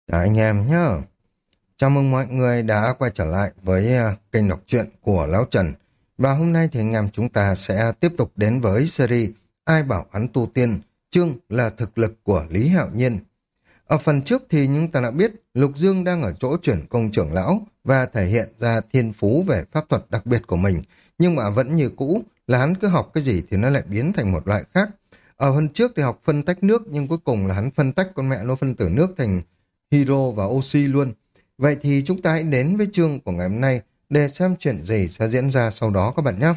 Chào anh em nhé. Chào mừng mọi người đã quay trở lại với kênh đọc truyện của Lão Trần. Và hôm nay thì anh em chúng ta sẽ tiếp tục đến với series Ai bảo hắn tu tiên, chương là thực lực của Lý Hạo Nhiên. Ở phần trước thì chúng ta đã biết Lục Dương đang ở chỗ chuyển công trưởng lão và thể hiện ra thiên phú về pháp thuật đặc biệt của mình. Nhưng mà vẫn như cũ là hắn cứ học cái gì thì nó lại biến thành một loại khác. Ở phần trước thì học phân tách nước nhưng cuối cùng là hắn phân tách con mẹ nó phân tử nước thành hydro và oxy luôn. Vậy thì chúng ta hãy đến với chương của ngày hôm nay để xem chuyện gì sẽ diễn ra sau đó các bạn nhé.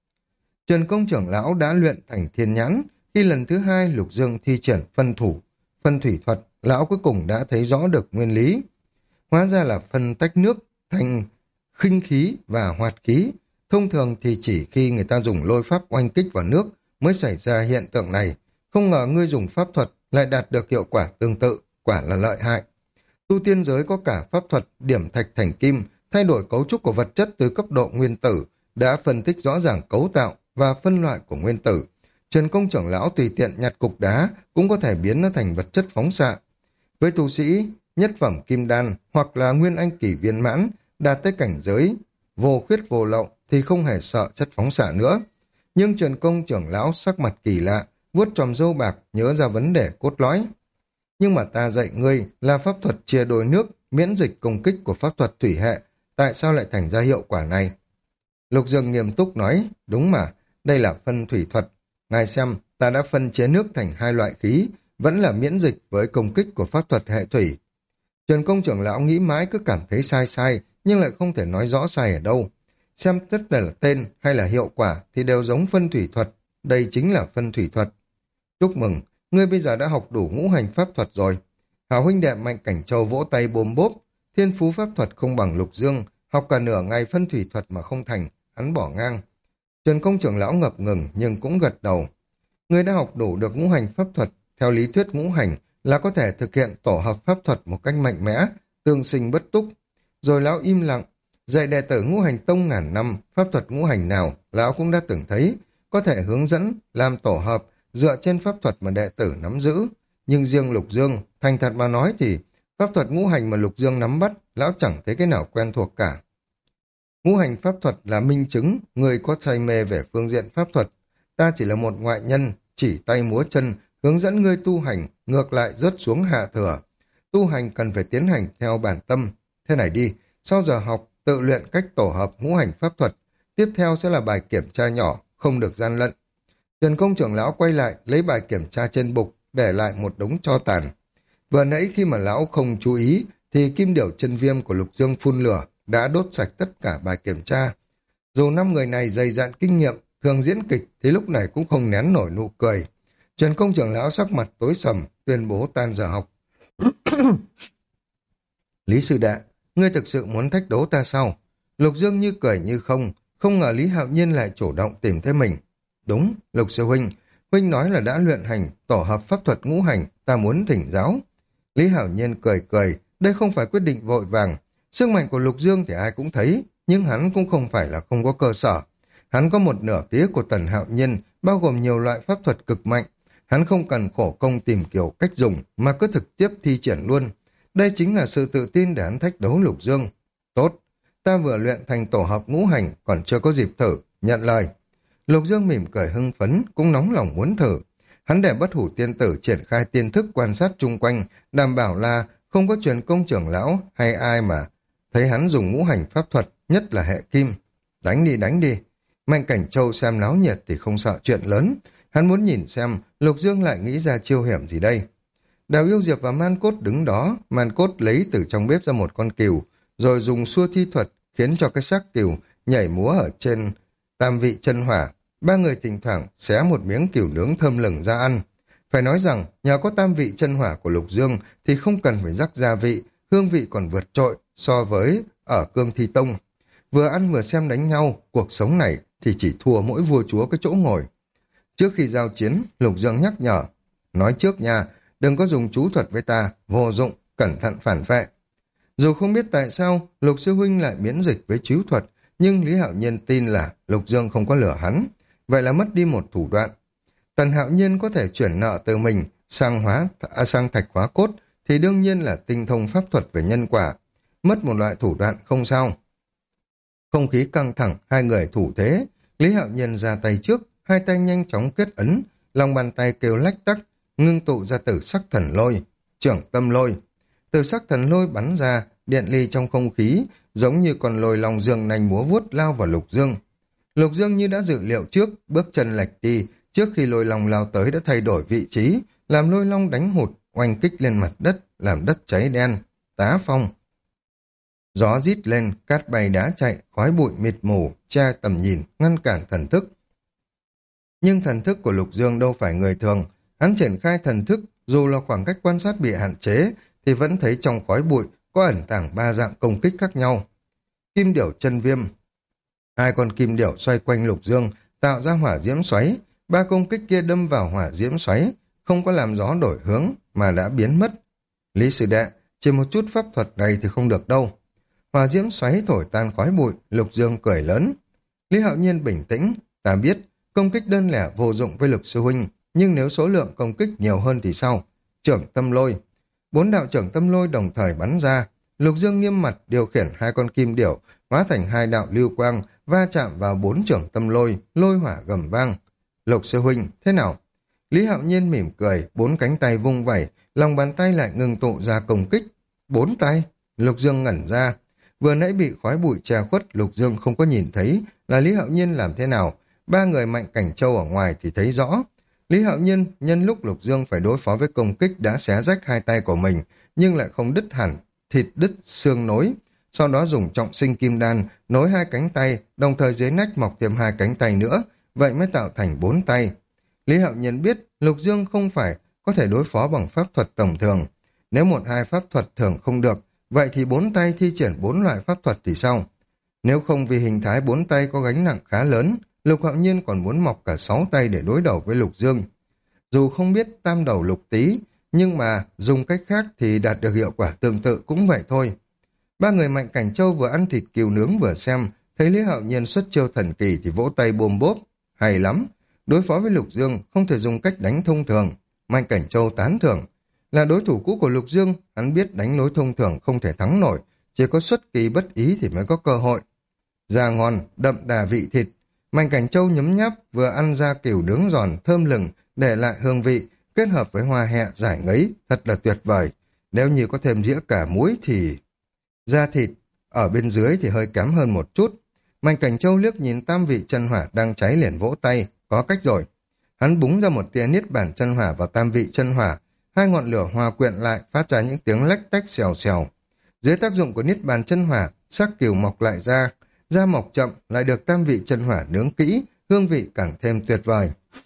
Trần công trưởng lão đã luyện thành thiên nhãn, khi lần thứ hai Lục Dương thi triển phân thủy thuật, lão cuối cùng đã thấy rõ được nguyên lý. Hóa ra là phân tách nước thành khinh khí và hoạt khí. Thông thường thì chỉ khi người ta dùng lôi pháp oanh kích vào nước mới xảy ra hiện tượng này. Không ngờ ngươi dùng pháp thuật lại đạt được hiệu quả tương tự, quả là lợi hại. Tu tiên giới có cả pháp thuật điểm thạch thành kim, thay đổi cấu trúc của vật chất từ cấp độ nguyên tử, đã phân tích rõ ràng cấu tạo và phân loại của nguyên tử. Trần công trưởng lão tùy tiện nhặt cục đá cũng có thể biến nó thành vật chất phóng xạ. Với tu sĩ, nhất phẩm kim đan hoặc là nguyên anh kỳ viên mãn, đạt tới cảnh giới vô khuyết vô lậu thì không hề sợ chất phóng xạ nữa. Nhưng Trần công trưởng lão sắc mặt kỳ lạ, vuốt tròm râu bạc nhớ ra vấn đề cốt lõi. Nhưng mà ta dạy ngươi là pháp thuật chia đôi nước, miễn dịch công kích của pháp thuật thủy hệ, tại sao lại thành ra hiệu quả này? Lục Dương nghiêm túc nói, đúng mà, đây là phân thủy thuật. Ngài xem, ta đã phân chế nước thành hai loại khí, vẫn là miễn dịch với công kích của pháp thuật hệ thủy. Trần công trưởng lão nghĩ mãi cứ cảm thấy sai sai, nhưng lại không thể nói rõ sai ở đâu. Xem tất là tên hay là hiệu quả thì đều giống phân thủy thuật, đây chính là phân thủy thuật. Chúc mừng, ngươi bây giờ đã học đủ ngũ hành pháp thuật rồi. Hảo huynh đệ Mạnh Cảnh Châu vỗ tay bôm bốp, thiên phú pháp thuật không bằng Lục Dương, học cả nửa ngày phân thủy thuật mà không thành, hắn bỏ ngang. Trần công trưởng lão ngập ngừng nhưng cũng gật đầu. Ngươi đã học đủ được ngũ hành pháp thuật, theo lý thuyết ngũ hành là có thể thực hiện tổ hợp pháp thuật một cách mạnh mẽ, tương sinh bất túc. Rồi lão im lặng, dạy đệ tử ngũ hành tông ngàn năm, pháp thuật ngũ hành nào lão cũng đã từng thấy, có thể hướng dẫn, làm tổ hợp, dựa trên pháp thuật mà đệ tử nắm giữ. Nhưng riêng Lục Dương, thành thật mà nói thì pháp thuật ngũ hành mà Lục Dương nắm bắt, lão chẳng thấy cái nào quen thuộc cả. Ngũ hành pháp thuật là minh chứng, người có say mê về phương diện pháp thuật. Ta chỉ là một ngoại nhân, chỉ tay múa chân, hướng dẫn ngươi tu hành, ngược lại rớt xuống hạ thừa. Tu hành cần phải tiến hành theo bản tâm. Thế này đi, sau giờ học, tự luyện cách tổ hợp ngũ hành pháp thuật. Tiếp theo sẽ là bài kiểm tra nhỏ, không được gian lận. Trần công trưởng lão quay lại, lấy bài kiểm tra trên bục, để lại một đống tro tàn. Vừa nãy khi mà lão không chú ý, thì kim điểu chân viêm của Lục Dương phun lửa, đã đốt sạch tất cả bài kiểm tra. Dù năm người này dày dạn kinh nghiệm, thường diễn kịch, thì lúc này cũng không nén nổi nụ cười. Trần công trưởng lão sắc mặt tối sầm, tuyên bố tan giờ học. Lý sư đệ, ngươi thực sự muốn thách đố ta sao? Lục Dương như cười như không, không ngờ Lý Hạo Nhiên lại chủ động tìm thấy mình. Đúng, Lục sư huynh, huynh nói là đã luyện hành, tổ hợp pháp thuật ngũ hành, ta muốn thỉnh giáo. Lý Hạo Nhiên cười cười, đây không phải quyết định vội vàng. Sức mạnh của Lục Dương thì ai cũng thấy, nhưng hắn cũng không phải là không có cơ sở. Hắn có một nửa ký của Tần Hạo Nhiên, bao gồm nhiều loại pháp thuật cực mạnh. Hắn không cần khổ công tìm kiểu cách dùng, mà cứ thực tiếp thi triển luôn. Đây chính là sự tự tin để hắn thách đấu Lục Dương. Tốt, ta vừa luyện thành tổ hợp ngũ hành, còn chưa có dịp thử, nhận lời. Lục Dương mỉm cười hưng phấn, cũng nóng lòng muốn thử. Hắn để Bất Hủ Tiên Tử triển khai tiên thức quan sát chung quanh, đảm bảo là không có truyền công trưởng lão hay ai mà thấy hắn dùng ngũ hành pháp thuật, nhất là hệ kim. Đánh đi, đánh đi. Mạnh Cảnh Châu xem náo nhiệt thì không sợ chuyện lớn. Hắn muốn nhìn xem Lục Dương lại nghĩ ra chiêu hiểm gì đây. Đào Yêu Diệp và Man Cốt đứng đó, Man Cốt lấy từ trong bếp ra một con cừu, rồi dùng xua thi thuật khiến cho cái xác cừu nhảy múa ở trên tam vị chân hỏa. Ba người thỉnh thoảng xé một miếng cừu nướng thơm lừng ra ăn. Phải nói rằng, nhờ có tam vị chân hỏa của Lục Dương thì không cần phải rắc gia vị, hương vị còn vượt trội so với ở Cương Thi Tông. Vừa ăn vừa xem đánh nhau, cuộc sống này thì chỉ thua mỗi vua chúa cái chỗ ngồi. Trước khi giao chiến, Lục Dương nhắc nhở, nói trước nha, đừng có dùng chú thuật với ta, vô dụng, cẩn thận phản vệ. Dù không biết tại sao Lục Sư Huynh lại miễn dịch với chú thuật, nhưng Lý Hạo Nhiên tin là Lục Dương không có lừa hắn, vậy là mất đi một thủ đoạn. Tần Hạo Nhiên có thể chuyển nợ từ mình sang thạch hóa cốt, thì đương nhiên là tinh thông pháp thuật về nhân quả. Mất một loại thủ đoạn không sao. Không khí căng thẳng, hai người thủ thế. Lý Hạo Nhiên ra tay trước, hai tay nhanh chóng kết ấn, lòng bàn tay kêu lách tắc, ngưng tụ ra tử sắc thần lôi, trưởng tâm lôi. Tử sắc thần lôi bắn ra, điện ly trong không khí, giống như con lôi long dương nành múa vuốt lao vào Lục Dương. Lục Dương như đã dự liệu trước, bước chân lệch đi, trước khi lôi long lao tới đã thay đổi vị trí, làm lôi long đánh hụt, oanh kích lên mặt đất, làm đất cháy đen, tá phong. Gió rít lên, cát bay đá chạy, khói bụi mịt mù, che tầm nhìn, ngăn cản thần thức. Nhưng thần thức của Lục Dương đâu phải người thường, hắn triển khai thần thức, dù là khoảng cách quan sát bị hạn chế, thì vẫn thấy trong khói bụi có ẩn tàng ba dạng công kích khác nhau. Kim điểu chân viêm. Hai con kim điểu xoay quanh Lục Dương, tạo ra hỏa diễm xoáy, ba công kích kia đâm vào hỏa diễm xoáy, không có làm gió đổi hướng, mà đã biến mất. Lý sư đệ, chỉ một chút pháp thuật này thì không được đâu. Hỏa diễm xoáy thổi tan khói bụi, Lục Dương cười lớn. Lý Hạo Nhiên bình tĩnh, ta biết, công kích đơn lẻ vô dụng với Lục sư huynh, nhưng nếu số lượng công kích nhiều hơn thì sao? Trưởng tâm lôi. 4 đạo trưởng tâm lôi đồng thời bắn ra, Lục Dương nghiêm mặt điều khiển hai con kim điểu, hóa thành 2 đạo lưu quang, va chạm vào 4 trưởng tâm lôi, lôi hỏa gầm vang. Lục sư huynh, thế nào? Lý Hạo Nhiên mỉm cười, 4 cánh tay vung vẩy, lòng bàn tay lại ngừng tụ ra công kích. 4 tay? Lục Dương ngẩn ra. Vừa nãy bị khói bụi che khuất, Lục Dương không có nhìn thấy là Lý Hạo Nhiên làm thế nào. 3 người Mạnh Cảnh Châu ở ngoài thì thấy rõ. Lý Hạo Nhiên nhân lúc Lục Dương phải đối phó với công kích đã xé rách 2 tay của mình, nhưng lại không đứt hẳn, thịt đứt xương nối. Sau đó dùng trọng sinh kim đan nối 2 cánh tay, đồng thời dưới nách mọc thêm 2 cánh tay nữa, vậy mới tạo thành 4 tay. Lý Hạo Nhiên biết Lục Dương không phải có thể đối phó bằng pháp thuật tổng thường. Nếu 1-2 pháp thuật thường không được, vậy thì 4 tay thi triển 4 loại pháp thuật thì sao? Nếu không vì hình thái 4 tay có gánh nặng khá lớn, Lục Hạo Nhiên còn muốn mọc cả 6 tay để đối đầu với Lục Dương. Dù không biết tam đầu lục tý, nhưng mà dùng cách khác thì đạt được hiệu quả tương tự cũng vậy thôi. 3 người Mạnh Cảnh Châu vừa ăn thịt cừu nướng vừa xem, thấy Lý Hạo Nhiên xuất chiêu thần kỳ thì vỗ tay bôm bốp. Hay lắm, đối phó với Lục Dương không thể dùng cách đánh thông thường. Mạnh Cảnh Châu tán thưởng. Là đối thủ cũ của Lục Dương, hắn biết đánh lối thông thường không thể thắng nổi, chỉ có xuất kỳ bất ý thì mới có cơ hội. Da ngon, đậm đà vị thịt. Mạnh Cảnh Châu nhấm nháp, vừa ăn ra cừu nướng giòn, thơm lừng, để lại hương vị, kết hợp với hoa hẹ giải ngấy, thật là tuyệt vời. Nếu như có thêm dĩa cả muối thì... Da thịt, ở bên dưới thì hơi kém hơn một chút. Mạnh Cảnh Châu liếc nhìn tam vị chân hỏa đang cháy liền vỗ tay, có cách rồi. Hắn búng ra một tia niết bàn chân hỏa vào tam vị chân hỏa, 2 ngọn lửa hòa quyện lại phát ra những tiếng lách tách xèo xèo. Dưới tác dụng của niết bàn chân hỏa, xác cừu mọc lại ra, da mọc chậm lại được tam vị chân hỏa nướng kỹ, hương vị càng thêm tuyệt vời.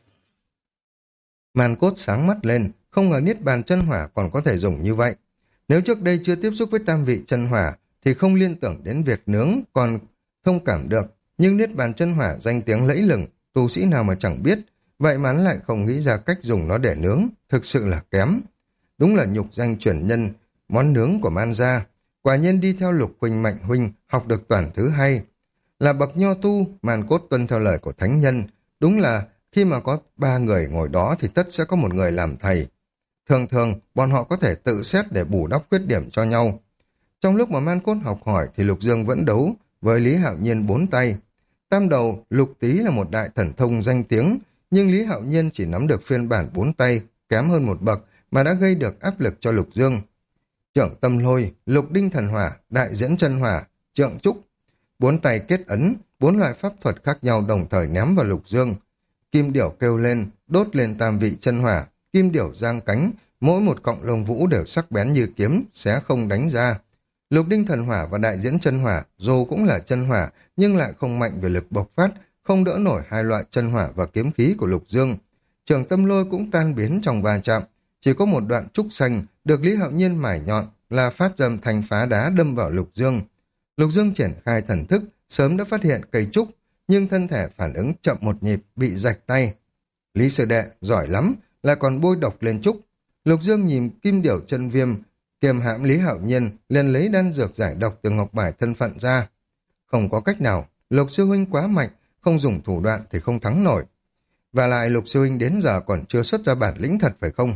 Màn Cốt sáng mắt lên, không ngờ niết bàn chân hỏa còn có thể dùng như vậy. Nếu trước đây chưa tiếp xúc với tam vị chân hỏa thì không liên tưởng đến việc nướng còn thông cảm được, nhưng niết bàn chân hỏa danh tiếng lẫy lừng, tu sĩ nào mà chẳng biết, vậy mà hắn lại không nghĩ ra cách dùng nó để nướng, thực sự là kém. Đúng là nhục danh truyền nhân, món nướng của Man gia. Quả nhiên đi theo Lục huynh Mạnh huynh, học được toàn thứ hay. Là bậc nho tu, Màn Cốt tuân theo lời của thánh nhân. Đúng là khi mà có 3 người ngồi đó thì tất sẽ có một người làm thầy. Thường thường, bọn họ có thể tự xét để bù đắp khuyết điểm cho nhau. Trong lúc mà Man Cốt học hỏi thì Lục Dương vẫn đấu với Lý Hạo Nhiên 4 tay. Tam đầu Lục Tý là một đại thần thông danh tiếng, nhưng Lý Hạo Nhiên chỉ nắm được phiên bản 4 tay, kém hơn một bậc mà đã gây được áp lực cho Lục Dương. Trưởng tâm lôi, Lục đinh thần hỏa, đại diễn chân hỏa, trượng trúc. 4 tay kết ấn, 4 loại pháp thuật khác nhau đồng thời ném vào Lục Dương. Kim điểu kêu lên, đốt lên tam vị chân hỏa, kim điểu giang cánh, mỗi một cọng lông vũ đều sắc bén như kiếm, xé không đánh ra. Lục đinh thần hỏa và đại diễn chân hỏa, dù cũng là chân hỏa, nhưng lại không mạnh về lực bộc phát, không đỡ nổi 2 loại chân hỏa và kiếm khí của Lục Dương. Trường tâm lôi cũng tan biến trong va chạm, chỉ có một đoạn trúc xanh được Lý Hạo Nhiên mải nhọn là phát dầm thành phá đá đâm vào Lục Dương. Lục Dương triển khai thần thức, sớm đã phát hiện cây trúc, nhưng thân thể phản ứng chậm một nhịp, bị rạch tay. Lý sư đệ, giỏi lắm, lại còn bôi độc lên trúc. Lục Dương nhìn kim điểu chân viêm, kiềm hãm Lý Hạo Nhiên, liền lấy đan dược giải độc từ ngọc bài thân phận ra. Không có cách nào, Lục sư huynh quá mạnh, không dùng thủ đoạn thì không thắng nổi. Và lại Lục sư huynh đến giờ còn chưa xuất ra bản lĩnh thật phải không?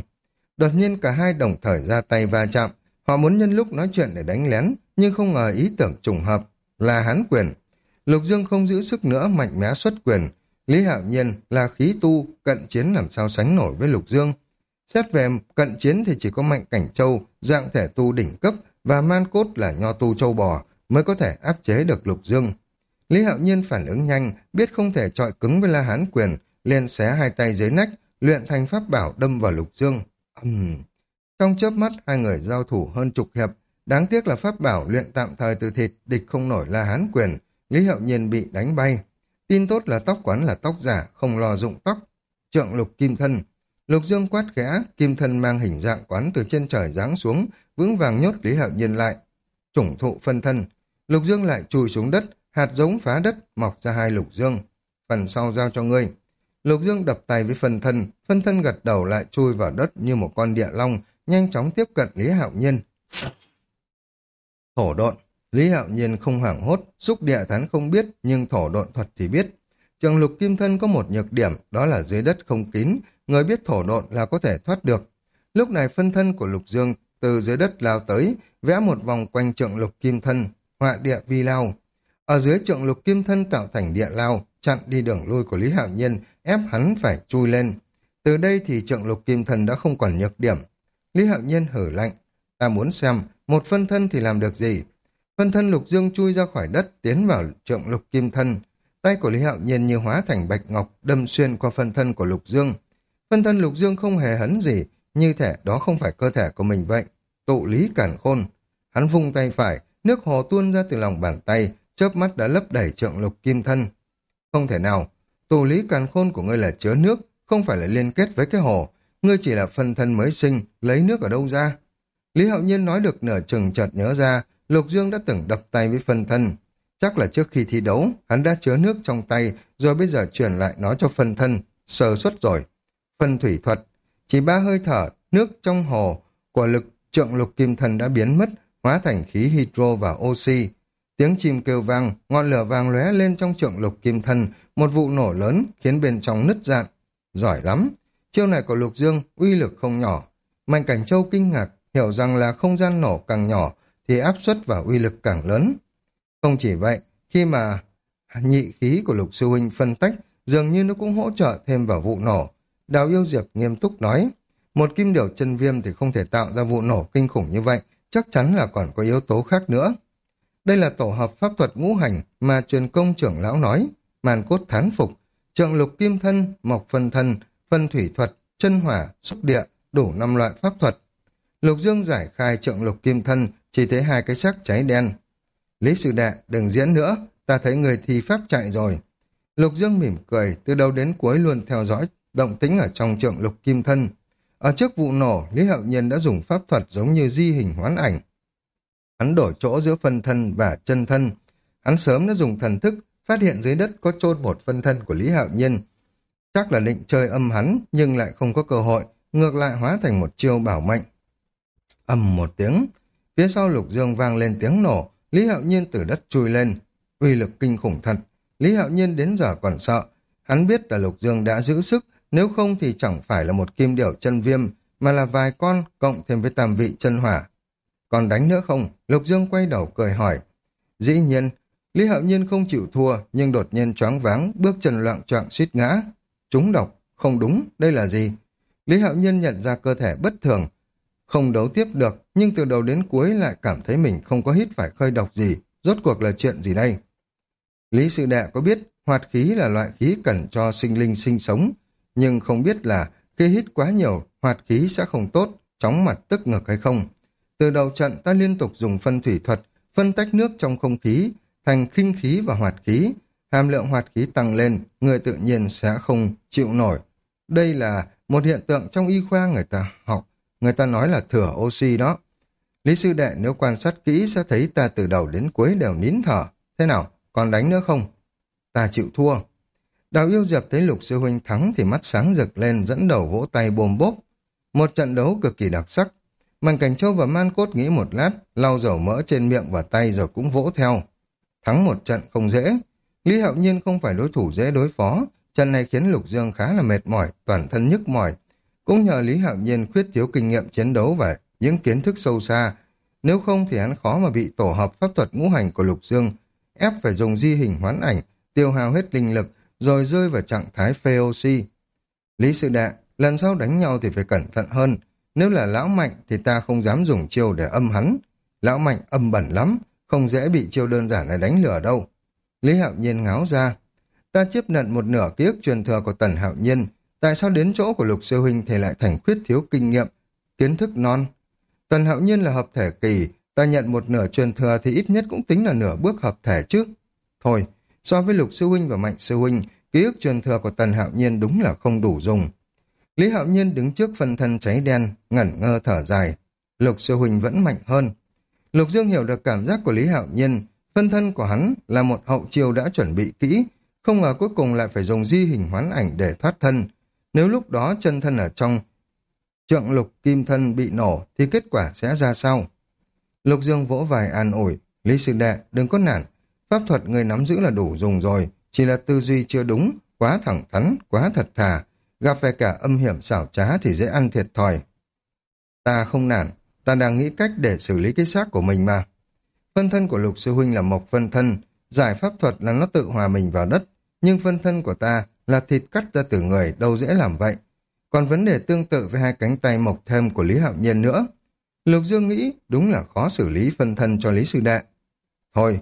Đột nhiên cả hai đồng thời ra tay va chạm. Họ muốn nhân lúc nói chuyện để đánh lén, nhưng không ngờ ý tưởng trùng hợp là hán quyền. Lục Dương không giữ sức nữa, mạnh mẽ xuất quyền. Lý Hạo Nhiên là khí tu, cận chiến làm sao sánh nổi với Lục Dương. Xét về cận chiến thì chỉ có Mạnh Cảnh Châu, dạng thể tu đỉnh cấp, và Man Cốt là nho tu châu bò mới có thể áp chế được Lục Dương. Lý Hạo Nhiên phản ứng nhanh, biết không thể chọi cứng với La Hán quyền, liền xé hai tay dưới nách, luyện thành pháp bảo đâm vào Lục Dương. Trong chớp mắt, hai người giao thủ hơn chục hiệp. Đáng tiếc là pháp bảo luyện tạm thời từ thịt, địch không nổi La Hán quyền. Lý Hạo Nhiên bị đánh bay. Tin tốt là tóc quán là tóc giả, không lo dụng tóc. Trượng lục kim thân. Lục Dương quát khẽ, kim thân mang hình dạng quán từ trên trời giáng xuống, vững vàng nhốt Lý Hạo Nhiên lại. Chủng thụ phân thân. Lục Dương lại chui xuống đất, hạt giống phá đất, mọc ra hai Lục Dương. Phần sau giao cho ngươi. Lục Dương đập tay với phân thân gật đầu lại chui vào đất như một con địa long, nhanh chóng tiếp cận Lý Hạo Nhiên. Thổ độn. Lý Hạo Nhiên không hoảng hốt, xúc địa hắn không biết, nhưng thổ độn thuật thì biết. Trường lục kim thân có một nhược điểm, đó là dưới đất không kín, người biết thổ độn là có thể thoát được. Lúc này phân thân của Lục Dương từ dưới đất lao tới, vẽ một vòng quanh trượng lục kim thân, họa địa vi lao. Ở dưới trượng lục kim thân tạo thành địa lao, chặn đi đường lui của Lý Hạo Nhiên, ép hắn phải chui lên. Từ đây thì trượng lục kim thân đã không còn nhược điểm. Lý Hạo Nhiên hử lạnh, ta muốn xem, một phân thân thì làm được gì? Phân thân Lục Dương chui ra khỏi đất, tiến vào trượng lục kim thân. Tay của Lý Hạo Nhiên như hóa thành bạch ngọc, đâm xuyên qua phân thân của Lục Dương. Phân thân Lục Dương không hề hấn gì, như thể đó không phải cơ thể của mình vậy. Tụ lý cản khôn. Hắn vung tay phải, nước hồ tuôn ra từ lòng bàn tay, chớp mắt đã lấp đầy trượng lục kim thân. Không thể nào, tụ lý càn khôn của ngươi là chứa nước, không phải là liên kết với cái hồ. Ngươi chỉ là phân thân mới sinh, lấy nước ở đâu ra? Lý Hạo Nhiên nói được nửa chừng chợt nhớ ra, Lục Dương đã từng đập tay với phân thân. Chắc là trước khi thi đấu, hắn đã chứa nước trong tay, rồi bây giờ truyền lại nó cho phân thân, sơ suất rồi. Phân thủy thuật, chỉ 3 hơi thở, nước trong hồ của lực trượng lục kim thân đã biến mất, hóa thành khí hydro và oxy. Tiếng chim kêu vang, ngọn lửa vàng lóe lên trong trượng lục kim thân, một vụ nổ lớn khiến bên trong nứt rạn. Giỏi lắm, chiêu này của Lục Dương uy lực không nhỏ. Mạnh Cảnh Châu kinh ngạc, hiểu rằng là không gian nổ càng nhỏ thì áp suất và uy lực càng lớn. Không chỉ vậy, khi mà nhị khí của Lục Sư Huynh phân tách, dường như nó cũng hỗ trợ thêm vào vụ nổ. Đào Yêu Diệp nghiêm túc nói, một kim điểu chân viêm thì không thể tạo ra vụ nổ kinh khủng như vậy, chắc chắn là còn có yếu tố khác nữa. Đây là tổ hợp pháp thuật ngũ hành mà truyền công trưởng lão nói. Màn Cốt thán phục, trượng lục kim thân, mộc phân thân, phân thủy thuật, chân hỏa, xúc địa, đủ 5 loại pháp thuật. Lục Dương giải khai trượng lục kim thân, chỉ thấy 2 cái xác cháy đen. Lý sư đệ, đừng diễn nữa, ta thấy người thi pháp chạy rồi. Lục Dương mỉm cười, từ đầu đến cuối luôn theo dõi động tĩnh ở trong trượng lục kim thân. Ở trước vụ nổ, Lý Hạo Nhiên đã dùng pháp thuật giống như di hình hoán ảnh. Hắn đổi chỗ giữa phân thân và chân thân. Hắn sớm đã dùng thần thức, phát hiện dưới đất có chôn một phân thân của Lý Hạo Nhiên. Chắc là định chơi âm hắn, nhưng lại không có cơ hội, ngược lại hóa thành một chiêu bảo mệnh. Ầm một tiếng, phía sau Lục Dương vang lên tiếng nổ, Lý Hạo Nhiên từ đất chui lên. Uy lực kinh khủng thật, Lý Hạo Nhiên đến giờ còn sợ. Hắn biết là Lục Dương đã giữ sức, nếu không thì chẳng phải là một kim điểu chân viêm, mà là vài con cộng thêm với tam vị chân hỏa. Còn đánh nữa không? Lục Dương quay đầu cười hỏi. Dĩ nhiên, Lý Hạo Nhiên không chịu thua, nhưng đột nhiên choáng váng, bước chân loạng choạng suýt ngã. Trúng độc, không đúng, đây là gì? Lý Hạo Nhiên nhận ra cơ thể bất thường, không đấu tiếp được, nhưng từ đầu đến cuối lại cảm thấy mình không có hít phải khơi độc gì. Rốt cuộc là chuyện gì đây? Lý sư đệ có biết hoạt khí là loại khí cần cho sinh linh sinh sống, nhưng không biết là khi hít quá nhiều, hoạt khí sẽ không tốt, chóng mặt tức ngực hay không. Từ đầu trận ta liên tục dùng phân thủy thuật, phân tách nước trong không khí, thành khinh khí và hoạt khí. Hàm lượng hoạt khí tăng lên, người tự nhiên sẽ không chịu nổi. Đây là một hiện tượng trong y khoa người ta học, người ta nói là thừa oxy đó. Lý sư đệ nếu quan sát kỹ sẽ thấy ta từ đầu đến cuối đều nín thở. Thế nào, còn đánh nữa không? Ta chịu thua. Đào Yêu Diệp thấy Lục sư huynh thắng thì mắt sáng rực lên, dẫn đầu vỗ tay bồm bốp. Một trận đấu cực kỳ đặc sắc. Mạnh Cảnh Châu và Man Cốt nghĩ một lát, lau dầu mỡ trên miệng và tay rồi cũng vỗ theo. Thắng một trận không dễ. Lý Hạo Nhiên không phải đối thủ dễ đối phó. Trận này khiến Lục Dương khá là mệt mỏi, toàn thân nhức mỏi. Cũng nhờ Lý Hạo Nhiên khuyết thiếu kinh nghiệm chiến đấu và những kiến thức sâu xa, nếu không thì hắn khó mà bị tổ hợp pháp thuật ngũ hành của Lục Dương ép phải dùng di hình hoán ảnh, tiêu hao hết linh lực, rồi rơi vào trạng thái phê oxy. Lý sư đệ, lần sau đánh nhau thì phải cẩn thận hơn. Nếu là lão Mạnh thì ta không dám dùng chiêu để âm hắn. Lão Mạnh âm bẩn lắm, không dễ bị chiêu đơn giản này đánh lừa đâu. Lý Hạo Nhiên ngáo ra. Ta chấp nhận một nửa ký ức truyền thừa của Tần Hạo Nhiên. Tại sao đến chỗ của Lục sư huynh thì lại thành khuyết thiếu kinh nghiệm, kiến thức non? Tần Hạo Nhiên là hợp thể kỳ, ta nhận một nửa truyền thừa thì ít nhất cũng tính là nửa bước hợp thể chứ. Thôi, so với Lục sư huynh và Mạnh sư huynh, ký ức truyền thừa của Tần Hạo Nhiên đúng là không đủ dùng. Lý Hạo Nhiên đứng trước phân thân cháy đen, ngẩn ngơ thở dài. Lục sư huynh vẫn mạnh hơn. Lục Dương hiểu được cảm giác của Lý Hạo Nhiên, phân thân của hắn là một hậu chiêu đã chuẩn bị kỹ, không ngờ cuối cùng lại phải dùng di hình hoán ảnh để thoát thân. Nếu lúc đó chân thân ở trong trượng lục kim thân bị nổ thì kết quả sẽ ra sao? Lục Dương vỗ vai an ủi, Lý sư đệ đừng có nản, pháp thuật người nắm giữ là đủ dùng rồi, chỉ là tư duy chưa đúng, quá thẳng thắn, quá thật thà, gặp phải cả âm hiểm xảo trá thì dễ ăn thiệt thòi. Ta không nản, ta đang nghĩ cách để xử lý cái xác của mình mà. Phân thân của Lục sư huynh là mộc phân thân, giải pháp thuật là nó tự hòa mình vào đất, nhưng phân thân của ta là thịt cắt ra từ người, đâu dễ làm vậy. Còn vấn đề tương tự với hai cánh tay mộc thêm của Lý Hạo Nhiên nữa. Lục Dương nghĩ đúng là khó xử lý phân thân cho Lý sư đệ. Thôi,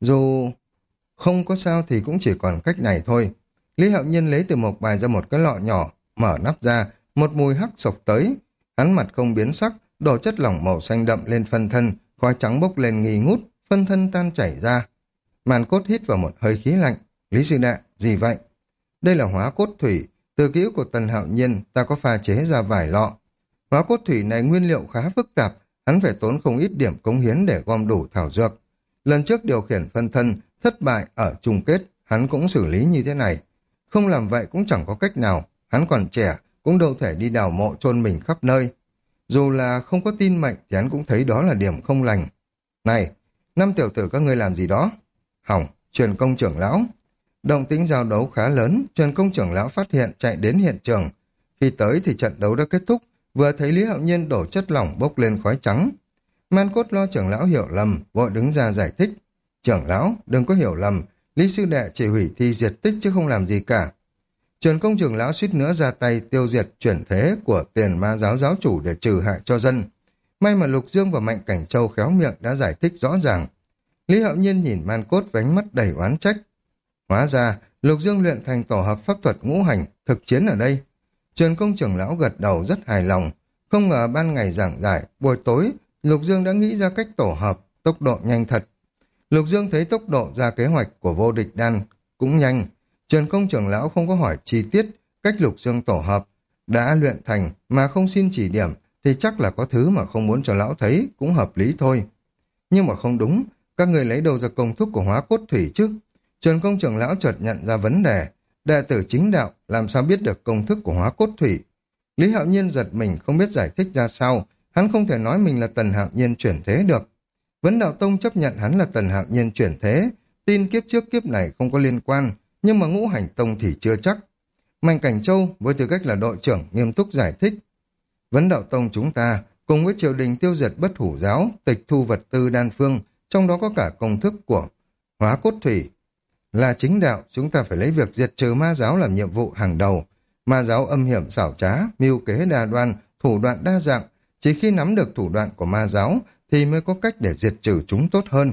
dù không có sao thì cũng chỉ còn cách này thôi. Lý Hạo Nhiên lấy từ một bài ra một cái lọ nhỏ, mở nắp ra, một mùi hắc sộc tới. Hắn mặt không biến sắc, đổ chất lỏng màu xanh đậm lên phân thân, khói trắng bốc lên nghi ngút, phân thân tan chảy ra. Màn Cốt hít vào một hơi khí lạnh. Lý sư đệ, gì vậy? Đây là hóa cốt thủy, từ ký ức của Tần Hạo Nhiên ta có pha chế ra vài lọ. Hóa cốt thủy này nguyên liệu khá phức tạp, hắn phải tốn không ít điểm cống hiến để gom đủ thảo dược. Lần trước điều khiển phân thân thất bại ở chung kết, hắn cũng xử lý như thế này. Không làm vậy cũng chẳng có cách nào, hắn còn trẻ, cũng đâu thể đi đào mộ chôn mình khắp nơi. Dù là không có tin mệnh thì hắn cũng thấy đó là điểm không lành. Này, năm tiểu tử các ngươi làm gì đó? Hỏng, truyền công trưởng lão. Động tĩnh giao đấu khá lớn, truyền công trưởng lão phát hiện chạy đến hiện trường. Khi tới thì trận đấu đã kết thúc, vừa thấy Lý Hạo Nhiên đổ chất lỏng bốc lên khói trắng. Man Cốt lo trưởng lão hiểu lầm, vội đứng ra giải thích. Trưởng lão, đừng có hiểu lầm, Lý sư đệ chỉ hủy thi diệt tích chứ không làm gì cả. Truyền công trưởng lão suýt nữa ra tay tiêu diệt chuyển thế của Tiền Ma giáo giáo chủ để trừ hại cho dân. May mà Lục Dương và Mạnh Cảnh Châu khéo miệng đã giải thích rõ ràng. Lý Hạo Nhiên nhìn Man Cốt với ánh mắt đầy oán trách. Hóa ra, Lục Dương luyện thành tổ hợp pháp thuật ngũ hành, thực chiến ở đây. Truyền công trưởng lão gật đầu rất hài lòng. Không ngờ ban ngày giảng giải, buổi tối, Lục Dương đã nghĩ ra cách tổ hợp, tốc độ nhanh thật. Lục Dương thấy tốc độ ra kế hoạch của vô địch đan cũng nhanh. Truyền công trưởng lão không có hỏi chi tiết cách Lục Dương tổ hợp. Đã luyện thành mà không xin chỉ điểm thì chắc là có thứ mà không muốn cho lão thấy cũng hợp lý thôi. Nhưng mà không đúng, các người lấy đâu ra công thức của hóa cốt thủy chứ? Truyền công trưởng lão chợt nhận ra vấn đề. Đệ tử chính đạo làm sao biết được công thức của hóa cốt thủy? Lý Hạo Nhiên giật mình không biết giải thích ra sao. Hắn không thể nói mình là Tần Hạo Nhiên chuyển thế được. Vấn Đạo Tông chấp nhận hắn là Tần Hạo Nhiên chuyển thế, tin kiếp trước kiếp này không có liên quan, nhưng mà Ngũ Hành Tông thì chưa chắc. Mạnh Cảnh Châu với tư cách là đội trưởng nghiêm túc giải thích. Vấn Đạo Tông chúng ta cùng với triều đình tiêu diệt Bất Hủ giáo, tịch thu vật tư đan phương, trong đó có cả công thức của hóa cốt thủy. Là chính đạo, chúng ta phải lấy việc diệt trừ ma giáo làm nhiệm vụ hàng đầu. Ma giáo âm hiểm xảo trá, mưu kế đa đoan, thủ đoạn đa dạng, chỉ khi nắm được thủ đoạn của ma giáo thì mới có cách để diệt trừ chúng tốt hơn.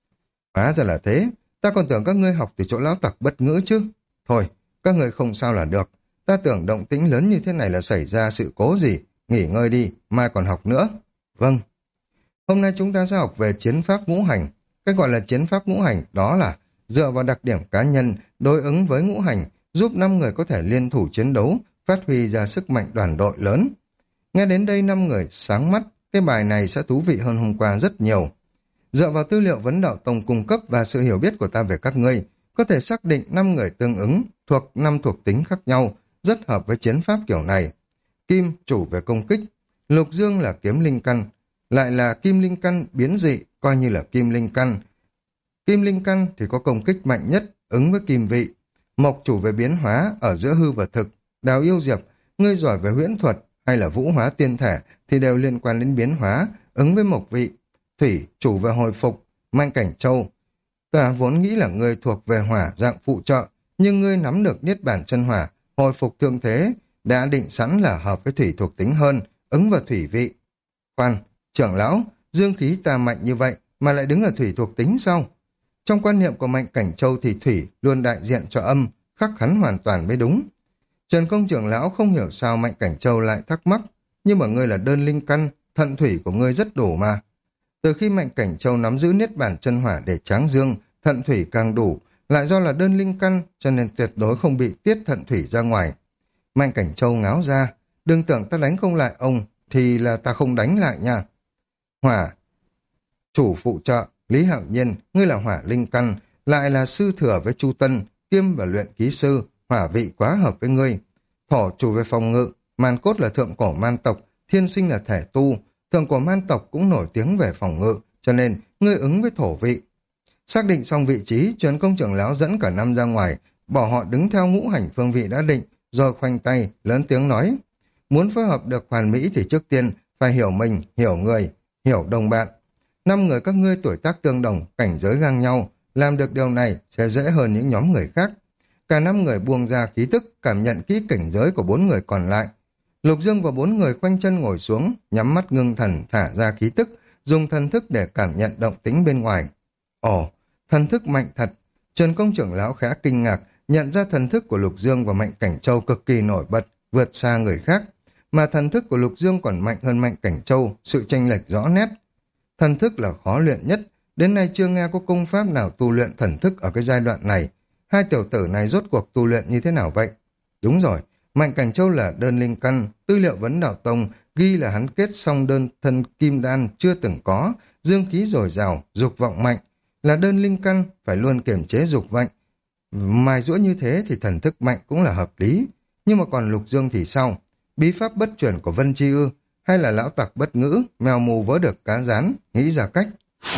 Hóa ra là thế, ta còn tưởng các ngươi học từ chỗ lão tặc Bất Ngữ chứ. Thôi, các ngươi không sao là được, ta tưởng động tĩnh lớn như thế này là xảy ra sự cố gì, nghỉ ngơi đi, mai còn học nữa. Vâng. Hôm nay chúng ta sẽ học về chiến pháp ngũ hành. Cách gọi là chiến pháp ngũ hành đó là dựa vào đặc điểm cá nhân đối ứng với ngũ hành, giúp 5 người có thể liên thủ chiến đấu, phát huy ra sức mạnh đoàn đội lớn. Nghe đến đây 5 người sáng mắt, cái bài này sẽ thú vị hơn hôm qua rất nhiều. Dựa vào tư liệu Vấn Đạo Tông cung cấp và sự hiểu biết của ta về các ngươi, có thể xác định 5 người tương ứng thuộc 5 thuộc tính khác nhau, rất hợp với chiến pháp kiểu này. Kim chủ về công kích, Lục Dương là kiếm linh căn, lại là kim linh căn biến dị, coi như là kim linh căn. Kim linh căn thì có công kích mạnh nhất, ứng với kim vị. Mộc chủ về biến hóa ở giữa hư và thực, Đào Yêu Diệp, ngươi giỏi về huyễn thuật, hay là vũ hóa tiên thể thì đều liên quan đến biến hóa, ứng với mộc vị. Thủy chủ về hồi phục, Mạnh Cảnh Châu. Ta vốn nghĩ là ngươi thuộc về hỏa dạng phụ trợ, nhưng ngươi nắm được niết bàn chân hỏa, hồi phục thương thế, đã định sẵn là hợp với thủy thuộc tính hơn, ứng vào thủy vị. Khoan, trưởng lão, dương khí ta mạnh như vậy mà lại đứng ở thủy thuộc tính sao? Trong quan niệm của Mạnh Cảnh Châu thì thủy luôn đại diện cho âm, khắc hắn hoàn toàn mới đúng. Trần Công trưởng lão không hiểu sao Mạnh Cảnh Châu lại thắc mắc, nhưng mà ngươi là đơn linh căn, thận thủy của ngươi rất đủ mà. Từ khi Mạnh Cảnh Châu nắm giữ niết bàn chân hỏa để tráng dương, thận thủy càng đủ, lại do là đơn linh căn cho nên tuyệt đối không bị tiết thận thủy ra ngoài. Mạnh Cảnh Châu ngáo ra, đừng tưởng ta đánh không lại ông, thì là ta không đánh lại nha. Hỏa, chủ phụ trợ, Lý Hạo Nhiên, ngươi là hỏa linh căn, lại là sư thừa với Chu Tân, kiêm và luyện ký sư, hỏa vị quá hợp với ngươi. Thổ chủ về phòng ngự, Man Cốt là thượng cổ man tộc, thiên sinh là thể tu, thượng cổ man tộc cũng nổi tiếng về phòng ngự, cho nên ngươi ứng với thổ vị. Xác định xong vị trí, Trần Công trưởng lão dẫn cả năm ra ngoài, bỏ họ đứng theo ngũ hành phương vị đã định, rồi khoanh tay, lớn tiếng nói. Muốn phối hợp được hoàn mỹ thì trước tiên phải hiểu mình, hiểu người, hiểu đồng bạn. 5 người các ngươi tuổi tác tương đồng, cảnh giới ngang nhau, làm được điều này sẽ dễ hơn những nhóm người khác. Cả 5 người buông ra khí tức, cảm nhận kỹ cảnh giới của 4 người còn lại. Lục Dương và 4 người khoanh chân ngồi xuống, nhắm mắt ngưng thần thả ra khí tức, dùng thần thức để cảm nhận động tĩnh bên ngoài. Ồ, thần thức mạnh thật. Trần Công trưởng lão khá kinh ngạc, nhận ra thần thức của Lục Dương và Mạnh Cảnh Châu cực kỳ nổi bật, vượt xa người khác. Mà thần thức của Lục Dương còn mạnh hơn Mạnh Cảnh Châu, sự chênh lệch rõ nét. Thần thức là khó luyện nhất, đến nay chưa nghe có công pháp nào tu luyện thần thức ở cái giai đoạn này. Hai tiểu tử này rốt cuộc tu luyện như thế nào vậy? Đúng rồi, Mạnh Cảnh Châu là đơn linh căn, tư liệu Vấn Đạo Tông ghi là hắn kết xong đơn thân kim đan chưa từng có, dương khí dồi dào, dục vọng mạnh, là đơn linh căn phải luôn kiềm chế dục vọng. Mài giũa như thế thì thần thức mạnh cũng là hợp lý, nhưng mà còn Lục Dương thì sao? Bí pháp bất chuyển của Vân Chi ư? Hay là lão tặc bất ngữ, mèo mù vớ được cá rán, nghĩ ra cách?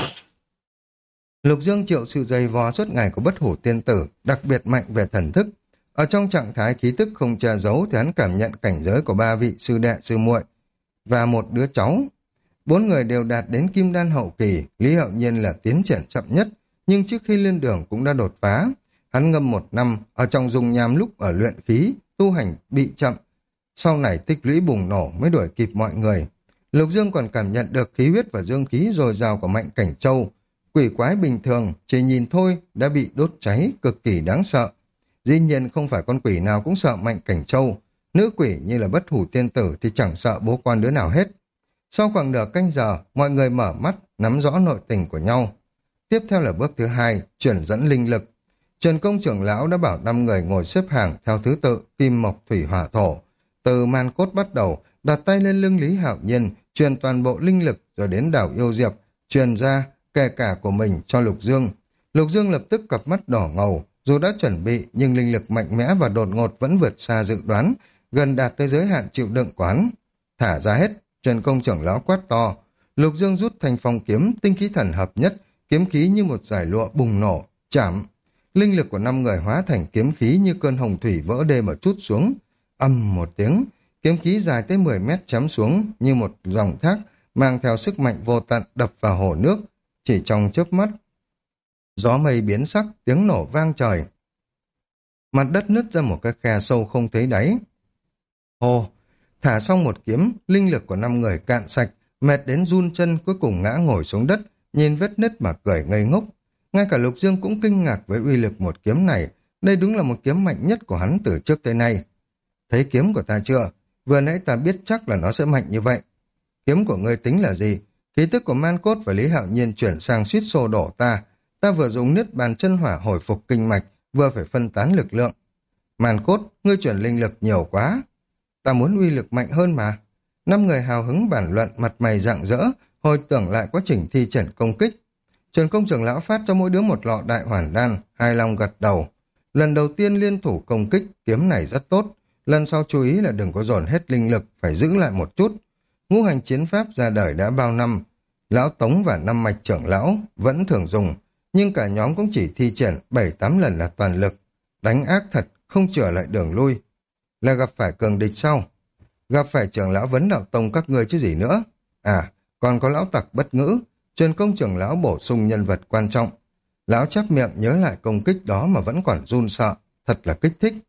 Lục Dương chịu sự dày vò suốt ngày của Bất Hủ Tiên Tử, đặc biệt mạnh về thần thức. Ở trong trạng thái khí tức không che giấu thì hắn cảm nhận cảnh giới của 3 vị sư đệ sư muội và một đứa cháu. 4 người đều đạt đến kim đan hậu kỳ, Lý Hạo Nhiên là tiến triển chậm nhất, nhưng trước khi lên đường cũng đã đột phá. Hắn ngâm 1 năm, ở trong dung nham lúc ở luyện khí, tu hành bị chậm. Sau này tích lũy bùng nổ mới đuổi kịp mọi người. Lục Dương còn cảm nhận được khí huyết và dương khí dồi dào của Mạnh Cảnh Châu. Quỷ quái bình thường, chỉ nhìn thôi đã bị đốt cháy, cực kỳ đáng sợ. Dĩ nhiên không phải con quỷ nào cũng sợ Mạnh Cảnh Châu. Nữ quỷ như là Bất Hủ Tiên Tử thì chẳng sợ bố quan đứa nào hết. Sau khoảng nửa canh giờ, mọi người mở mắt, nắm rõ nội tình của nhau. Tiếp theo là bước thứ 2, chuyển dẫn linh lực. Trần Công trưởng lão đã bảo 5 người ngồi xếp hàng theo thứ tự kim mộc thủy hỏa thổ. Từ Man Cốt bắt đầu, đặt tay lên lưng Lý Hạo Nhiên, truyền toàn bộ linh lực rồi đến đảo Yêu Diệp, truyền ra kể cả của mình cho Lục Dương. Lục Dương lập tức cặp mắt đỏ ngầu, dù đã chuẩn bị nhưng linh lực mạnh mẽ và đột ngột vẫn vượt xa dự đoán, gần đạt tới giới hạn chịu đựng quán. Thả ra hết, Trần Công trưởng lão quát to. Lục Dương rút thành phong kiếm, tinh khí thần hợp nhất, kiếm khí như một dải lụa bùng nổ, chạm. Linh lực của 5 người hóa thành kiếm khí như cơn hồng thủy vỡ đê mà trút xuống. Âm một tiếng, kiếm khí dài tới 10 mét chấm xuống như một dòng thác, mang theo sức mạnh vô tận đập vào hồ nước. Chỉ trong chớp mắt, gió mây biến sắc, tiếng nổ vang trời. Mặt đất nứt ra một cái khe sâu không thấy đáy. Hồ, thả xong một kiếm, linh lực của 5 người cạn sạch, mệt đến run chân, cuối cùng ngã ngồi xuống đất, nhìn vết nứt mà cười ngây ngốc. Ngay cả Lục Dương cũng kinh ngạc với uy lực một kiếm này, đây đúng là một kiếm mạnh nhất của hắn từ trước tới nay. Thấy kiếm của ta chưa? Vừa nãy ta biết chắc là nó sẽ mạnh như vậy. Kiếm của ngươi tính là gì? Khí tức của Man Cốt và Lý Hạo Nhiên chuyển sang suýt xô đổ ta. Ta vừa dùng niết bàn chân hỏa hồi phục kinh mạch, vừa phải phân tán lực lượng. Man Cốt, ngươi chuyển linh lực nhiều quá. Ta muốn uy lực mạnh hơn mà. 5 người hào hứng bàn luận, mặt mày rạng rỡ, hồi tưởng lại quá trình thi triển công kích. Trần Công trưởng lão phát cho mỗi đứa một lọ đại hoàn đan, hài lòng gật đầu. Lần đầu tiên liên thủ công kích, kiếm này rất tốt. Lần sau chú ý là đừng có dồn hết linh lực, phải giữ lại một chút. Ngũ hành chiến pháp ra đời đã bao năm. Lão Tống và 5 mạch trưởng lão vẫn thường dùng, nhưng cả nhóm cũng chỉ thi triển 7-8 lần là toàn lực. Đánh ác thật, không trở lại đường lui. Là gặp phải cường địch sau. gặp phải trưởng lão Vấn Đạo Tông các ngươi chứ gì nữa. À, còn có lão tặc Bất Ngữ, truyền công trưởng lão bổ sung nhân vật quan trọng. Lão chép miệng nhớ lại công kích đó mà vẫn còn run sợ, thật là kích thích.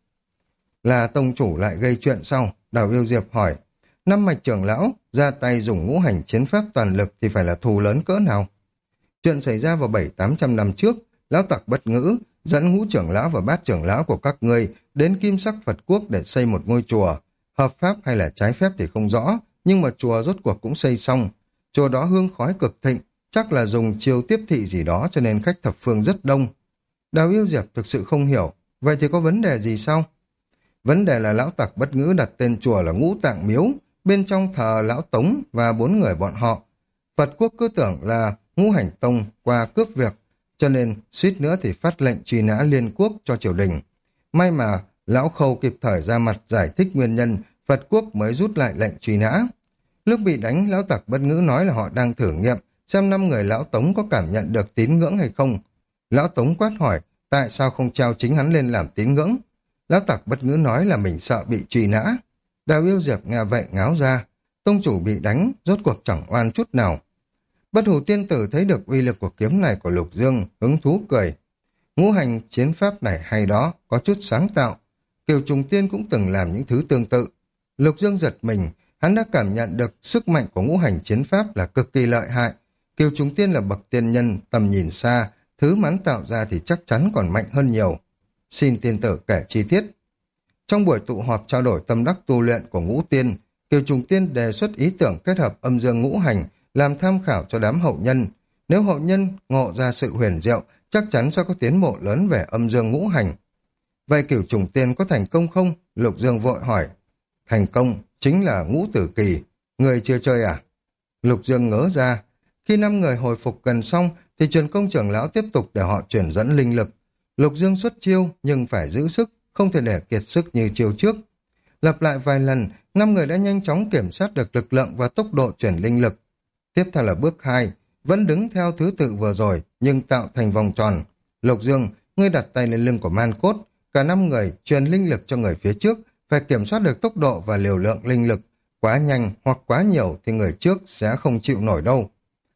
Là tông chủ lại gây chuyện sau, Đào Yêu Diệp hỏi. Năm mạch trưởng lão ra tay dùng ngũ hành chiến pháp toàn lực thì phải là thù lớn cỡ nào? Chuyện xảy ra vào 700-800 năm trước, lão tặc Bất Ngữ dẫn ngũ trưởng lão và bát trưởng lão của các ngươi đến Kim Sắc Phật Quốc để xây một ngôi chùa. Hợp pháp hay là trái phép thì không rõ, nhưng mà chùa rốt cuộc cũng xây xong. Chùa đó hương khói cực thịnh, chắc là dùng chiêu tiếp thị gì đó cho nên khách thập phương rất đông. Đào Yêu Diệp thực sự không hiểu, vậy thì có vấn đề gì sao? Vấn đề là lão tặc Bất Ngữ đặt tên chùa là Ngũ Tạng Miếu, bên trong thờ lão Tống và 4 người bọn họ. Phật Quốc cứ tưởng là Ngũ Hành Tông qua cướp việc, cho nên suýt nữa thì phát lệnh truy nã liên quốc cho triều đình. May mà lão Khâu kịp thời ra mặt giải thích nguyên nhân, Phật Quốc mới rút lại lệnh truy nã. Lúc bị đánh, lão tặc Bất Ngữ nói là họ đang thử nghiệm xem 5 người lão Tống có cảm nhận được tín ngưỡng hay không. Lão Tống quát hỏi tại sao không treo chính hắn lên làm tín ngưỡng. Lão tặc Bất Ngữ nói là mình sợ bị truy nã. Đào Yêu Diệp nghe vậy ngáo ra, tông chủ bị đánh rốt cuộc chẳng oan chút nào. Bất Hủ Tiên Tử thấy được uy lực của kiếm này của Lục Dương, hứng thú cười. Ngũ hành chiến pháp này hay đó, có chút sáng tạo. Kiều Trùng Tiên cũng từng làm những thứ tương tự. Lục Dương giật mình, hắn đã cảm nhận được sức mạnh của ngũ hành chiến pháp là cực kỳ lợi hại. Kiều Trùng Tiên là bậc tiên nhân, tầm nhìn xa, thứ hắn tạo ra thì chắc chắn còn mạnh hơn nhiều. Xin tiên tử kể chi tiết. Trong buổi tụ họp trao đổi tâm đắc tu luyện của Ngũ Tiên, Kiều Trùng Tiên đề xuất ý tưởng kết hợp âm dương ngũ hành làm tham khảo cho đám hậu nhân. Nếu hậu nhân ngộ ra sự huyền diệu, chắc chắn sẽ có tiến bộ lớn về âm dương ngũ hành. Vậy Kiều Trùng Tiên có thành công không? Lục Dương vội hỏi. Thành công, chính là Ngũ Tử Kỳ. Người chưa chơi à? Lục Dương ngớ ra. Khi 5 người hồi phục gần xong, thì truyền công trưởng lão tiếp tục để họ chuyển dẫn linh lực. Lục Dương xuất chiêu, nhưng phải giữ sức, không thể để kiệt sức như chiêu trước. Lặp lại vài lần, 5 người đã nhanh chóng kiểm soát được lực lượng và tốc độ chuyển linh lực. Tiếp theo là bước 2, vẫn đứng theo thứ tự vừa rồi, nhưng tạo thành vòng tròn. Lục Dương, ngươi đặt tay lên lưng của Man Cốt, cả 5 người truyền linh lực cho người phía trước, phải kiểm soát được tốc độ và liều lượng linh lực. Quá nhanh hoặc quá nhiều thì người trước sẽ không chịu nổi đâu.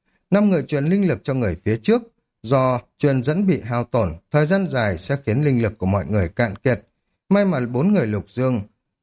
5 người truyền linh lực cho người phía trước, do truyền dẫn bị hao tổn, thời gian dài sẽ khiến linh lực của mọi người cạn kiệt. May mà 4 người Lục Dương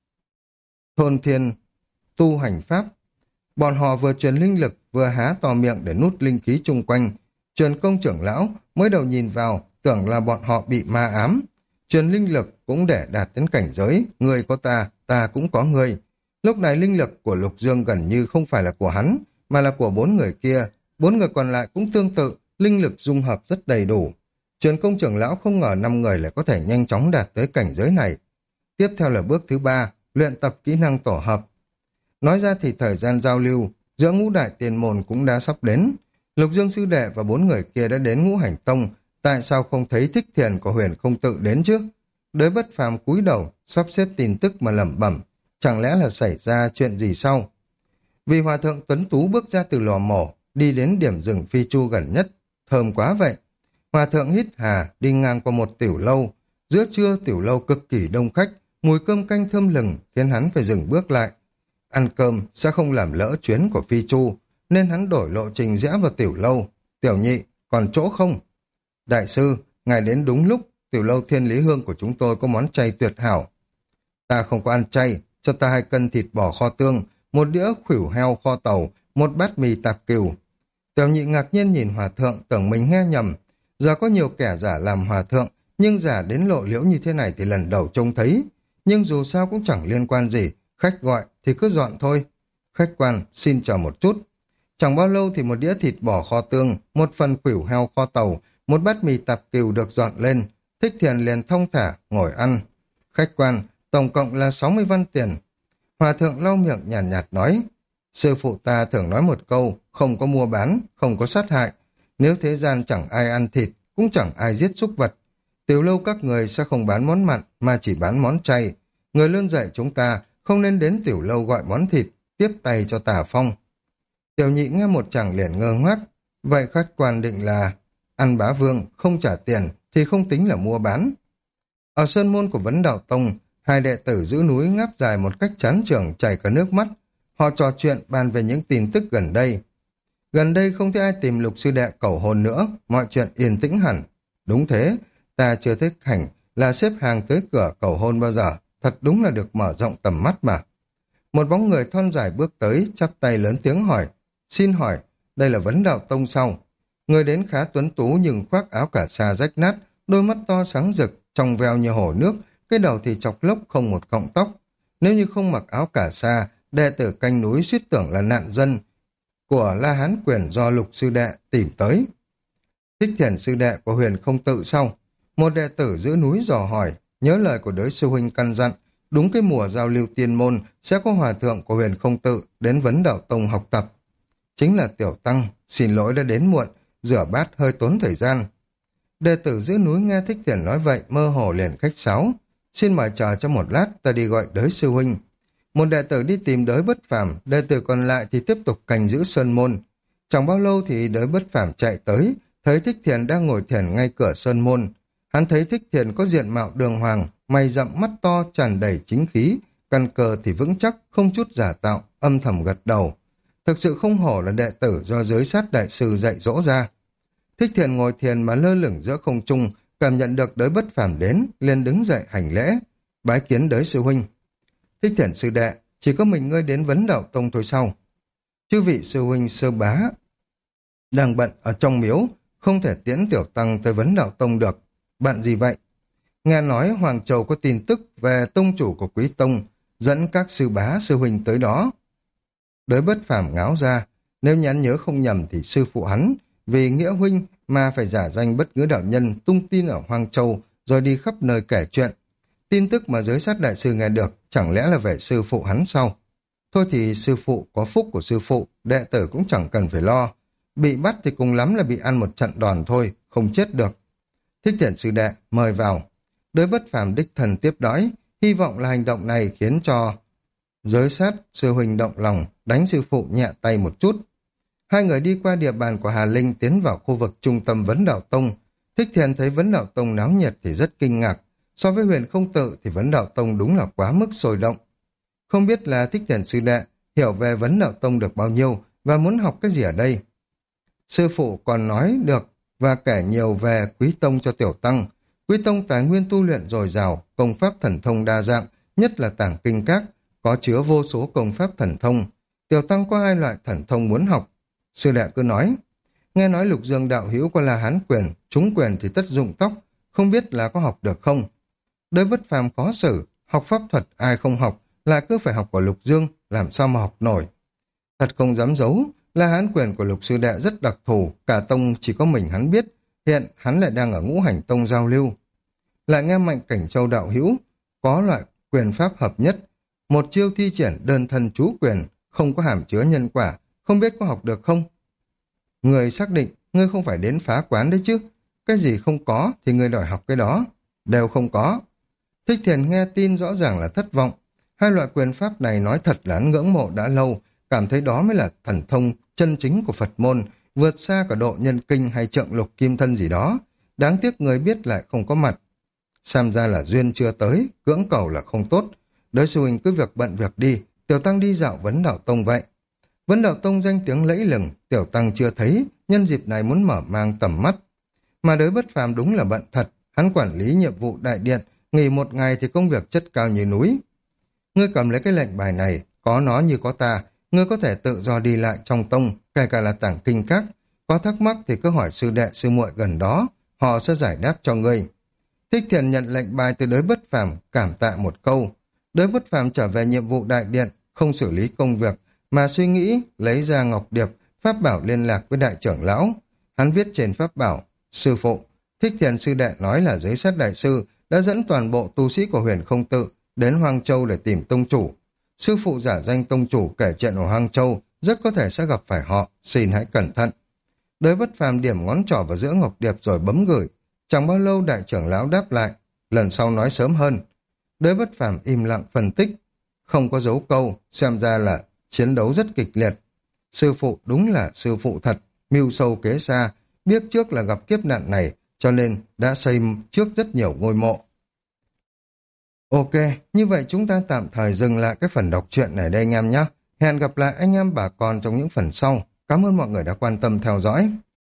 thôn thiên tu hành pháp. Bọn họ vừa truyền linh lực vừa há to miệng để nút linh khí chung quanh. Truyền công trưởng lão mới đầu nhìn vào tưởng là bọn họ bị ma ám. Truyền linh lực cũng để đạt đến cảnh giới người có ta, ta cũng có người. Lúc này linh lực của Lục Dương gần như không phải là của hắn, mà là của 4 người kia. 4 người còn lại cũng tương tự, linh lực dung hợp rất đầy đủ. Truyền công trưởng lão không ngờ 5 người lại có thể nhanh chóng đạt tới cảnh giới này. Tiếp theo là bước thứ 3, luyện tập kỹ năng tổ hợp. Nói ra thì thời gian giao lưu giữa ngũ đại tiền môn cũng đã sắp đến. Lục Dương sư đệ và 4 người kia đã đến Ngũ Hành Tông, tại sao không thấy Thích Thiền của Huyền Không Tự đến chứ? Đới Bất Phàm cúi đầu sắp xếp tin tức mà lẩm bẩm, chẳng lẽ là xảy ra chuyện gì sau? Vì hòa thượng Tuấn Tú bước ra từ lò mổ, đi đến điểm rừng Phi Chu gần nhất, thơm quá vậy. Hòa thượng hít hà đi ngang qua một tiểu lâu, giữa trưa tiểu lâu cực kỳ đông khách, mùi cơm canh thơm lừng khiến hắn phải dừng bước lại. Ăn cơm sẽ không làm lỡ chuyến của Phi Chu, nên hắn đổi lộ trình rẽ vào tiểu lâu. Tiểu nhị, còn chỗ không? Đại sư, ngài đến đúng lúc, tiểu lâu Thiên Lý Hương của chúng tôi có món chay tuyệt hảo. Ta không có ăn chay, cho ta 2 cân thịt bò kho tương, 1 đĩa khuỷu heo kho tàu, 1 bát mì tạp cừu. Tiểu nhị ngạc nhiên nhìn hòa thượng tưởng mình nghe nhầm. Giờ có nhiều kẻ giả làm hòa thượng, nhưng giả đến lộ liễu như thế này thì lần đầu trông thấy. Nhưng dù sao cũng chẳng liên quan gì, khách gọi thì cứ dọn thôi. Khách quan, xin chờ một chút. Chẳng bao lâu thì 1 đĩa thịt bò kho tương, 1 phần khuỷu heo kho tàu, 1 bát mì tạp cừu được dọn lên. Thích Thiền liền thong thả, ngồi ăn. Khách quan, tổng cộng là 60 văn tiền. Hòa thượng lau miệng nhàn nhạt nói, sư phụ ta thường nói một câu, không có mua bán, không có sát hại. Nếu thế gian chẳng ai ăn thịt, cũng chẳng ai giết súc vật. Tiểu lâu các người sẽ không bán món mặn, mà chỉ bán món chay. Người luôn dạy chúng ta không nên đến tiểu lâu gọi món thịt, tiếp tay cho Tà Phong. Tiểu nhị nghe một chàng liền ngơ ngoác. Vậy khách quan định là ăn bá vương, không trả tiền thì không tính là mua bán. Ở sơn môn của Vấn Đạo Tông, Hai đệ tử giữ núi ngáp dài một cách chán chường chảy cả nước mắt. Họ trò chuyện bàn về những tin tức gần đây. Gần đây không thấy ai tìm Lục sư đệ cầu hôn nữa, mọi chuyện yên tĩnh hẳn. Đúng thế, ta chưa thấy cảnh là xếp hàng tới cửa cầu hôn bao giờ, thật đúng là được mở rộng tầm mắt mà. Một bóng người thon dài bước tới, chắp tay lớn tiếng hỏi, xin hỏi, đây là Vấn Đạo Tông sao? Người đến khá tuấn tú nhưng khoác áo cà sa rách nát, đôi mắt to sáng rực, trong veo như hồ nước, cái đầu thì chọc lốc không một cọng tóc. Nếu như không mặc áo cà sa, đệ tử canh núi suýt tưởng là nạn dân của La Hán Quyền do Lục sư đệ tìm tới. Thích Thiền sư đệ của Huyền Không Tự sau. Một đệ tử giữ núi dò hỏi, nhớ lời của đới sư huynh căn dặn, đúng cái mùa giao lưu tiên môn sẽ có hòa thượng của Huyền Không Tự đến Vấn Đạo Tông học tập. Chính là Tiểu Tăng, xin lỗi đã đến muộn, rửa bát hơi tốn thời gian. Đệ tử giữ núi nghe Thích Thiền nói vậy, mơ hồ liền khách sáo. Xin mời chờ cho một lát, ta đi gọi đới sư huynh. Một đệ tử đi tìm đới bất phàm, đệ tử còn lại thì tiếp tục canh giữ sơn môn. Chẳng bao lâu thì đới bất phàm chạy tới, thấy Thích Thiền đang ngồi thiền ngay cửa sơn môn. Hắn thấy Thích Thiền có diện mạo đường hoàng, mày rậm mắt to tràn đầy chính khí, căn cơ thì vững chắc, không chút giả tạo, âm thầm gật đầu. Thực sự không hổ là đệ tử do giới sát đại sư dạy dỗ ra. Thích Thiền ngồi thiền mà lơ lửng giữa không trung, cảm nhận được đới bất phàm đến, liền đứng dậy hành lễ, bái kiến đới sư huynh. Thích Thiền sư đệ, chỉ có mình ngươi đến Vấn Đạo Tông thôi sao? Chư vị sư huynh sư bá đang bận ở trong miếu, không thể tiễn Tiểu Tăng tới Vấn Đạo Tông được. Bận gì vậy? Nghe nói Hoàng Châu có tin tức về tông chủ của Quý Tông, dẫn các sư bá sư huynh tới đó. Đới bất phàm ngáo ra, nếu nhắn nhớ không nhầm thì sư phụ hắn, vì nghĩa huynh mà phải giả danh bất ngữ đạo nhân tung tin ở Hoàng Châu rồi đi khắp nơi kể chuyện. Tin tức mà giới sát đại sư nghe được chẳng lẽ là về sư phụ hắn sao? Thôi thì sư phụ có phúc của sư phụ, đệ tử cũng chẳng cần phải lo. Bị bắt thì cùng lắm là bị ăn một trận đòn thôi, không chết được. Thích Thiền sư đệ, mời vào. Đới bất phàm đích thần tiếp đãi, hy vọng là hành động này khiến cho giới sát sư huynh động lòng, đánh sư phụ nhẹ tay một chút. Hai người đi qua địa bàn của Hà Linh tiến vào khu vực trung tâm Vấn Đạo Tông. Thích Thiền thấy Vấn Đạo Tông náo nhiệt thì rất kinh ngạc. So với Huyền Không Tự thì Vấn Đạo Tông đúng là quá mức sôi động. Không biết là Thích Thiền sư đệ hiểu về Vấn Đạo Tông được bao nhiêu và muốn học cái gì ở đây. Sư phụ còn nói được và kể nhiều về Quý Tông cho Tiểu Tăng. Quý Tông tài nguyên tu luyện dồi dào, công pháp thần thông đa dạng, nhất là tảng kinh các, có chứa vô số công pháp thần thông. Tiểu Tăng có 2 loại thần thông muốn học. Sư đệ cứ nói, nghe nói Lục Dương đạo hữu có La Hán Quyền, trúng quyền thì tất dụng tóc, không biết là có học được không? Đới bất phàm khó xử, học pháp thuật ai không học, là cứ phải học của Lục Dương, làm sao mà học nổi. Thật không dám giấu, La Hán Quyền của Lục sư đệ rất đặc thù, cả tông chỉ có mình hắn biết, hiện hắn lại đang ở Ngũ Hành Tông giao lưu. Lại nghe Mạnh Cảnh Châu đạo hữu, có loại quyền pháp hợp nhất, một chiêu thi triển đơn thân chú quyền, không có hàm chứa nhân quả, không biết có học được không? Người xác định, ngươi không phải đến phá quán đấy chứ, cái gì không có thì ngươi đòi học cái đó, đều không có. Thích Thiền nghe tin rõ ràng là thất vọng, 2 loại quyền pháp này nói thật là hắn ngưỡng mộ đã lâu, cảm thấy đó mới là thần thông chân chính của Phật môn, vượt xa cả độ nhân kinh hay trượng lục kim thân gì đó. Đáng tiếc người biết lại không có mặt. Xem ra là duyên chưa tới, cưỡng cầu là không tốt. Đới sư huynh cứ việc bận việc đi, Tiểu Tăng đi dạo Vấn Đạo Tông vậy. Vấn Đạo Tông danh tiếng lẫy lừng, Tiểu Tăng chưa thấy, nhân dịp này muốn mở mang tầm mắt. Mà đới bất phàm đúng là bận thật, hắn quản lý nhiệm vụ đại điện, nghỉ 1 ngày thì công việc chất cao như núi. Ngươi cầm lấy cái lệnh bài này, có nó như có ta, ngươi có thể tự do đi lại trong tông, kể cả là tảng kinh các. Có thắc mắc thì cứ hỏi sư đệ sư muội gần đó, họ sẽ giải đáp cho ngươi. Thích Thiền nhận lệnh bài từ đới bất phàm, cảm tạ một câu. Đới bất phàm trở về nhiệm vụ đại điện, không xử lý công việc, mà suy nghĩ, lấy ra ngọc điệp, pháp bảo liên lạc với đại trưởng lão. Hắn viết trên pháp bảo, sư phụ, Thích Thiền sư đệ nói là giới sát đại sư đã dẫn toàn bộ tu sĩ của Huyền Không Tự đến Hoang Châu để tìm tông chủ. Sư phụ giả danh tông chủ kể chuyện ở Hoang Châu, rất có thể sẽ gặp phải họ, xin hãy cẩn thận. Đới bất phàm điểm ngón trỏ vào giữa ngọc điệp rồi bấm gửi. Chẳng bao lâu đại trưởng lão đáp lại, lần sau nói sớm hơn. Đới bất phàm im lặng phân tích, không có dấu câu, xem ra là chiến đấu rất kịch liệt. Sư phụ đúng là sư phụ thật, mưu sâu kế xa, biết trước là gặp kiếp nạn này, cho nên đã xây trước rất nhiều ngôi mộ. Ok, như vậy chúng ta tạm thời dừng lại cái phần đọc truyện này đây anh em nhé. Hẹn gặp lại anh em bà con trong những phần sau. Cảm ơn mọi người đã quan tâm theo dõi.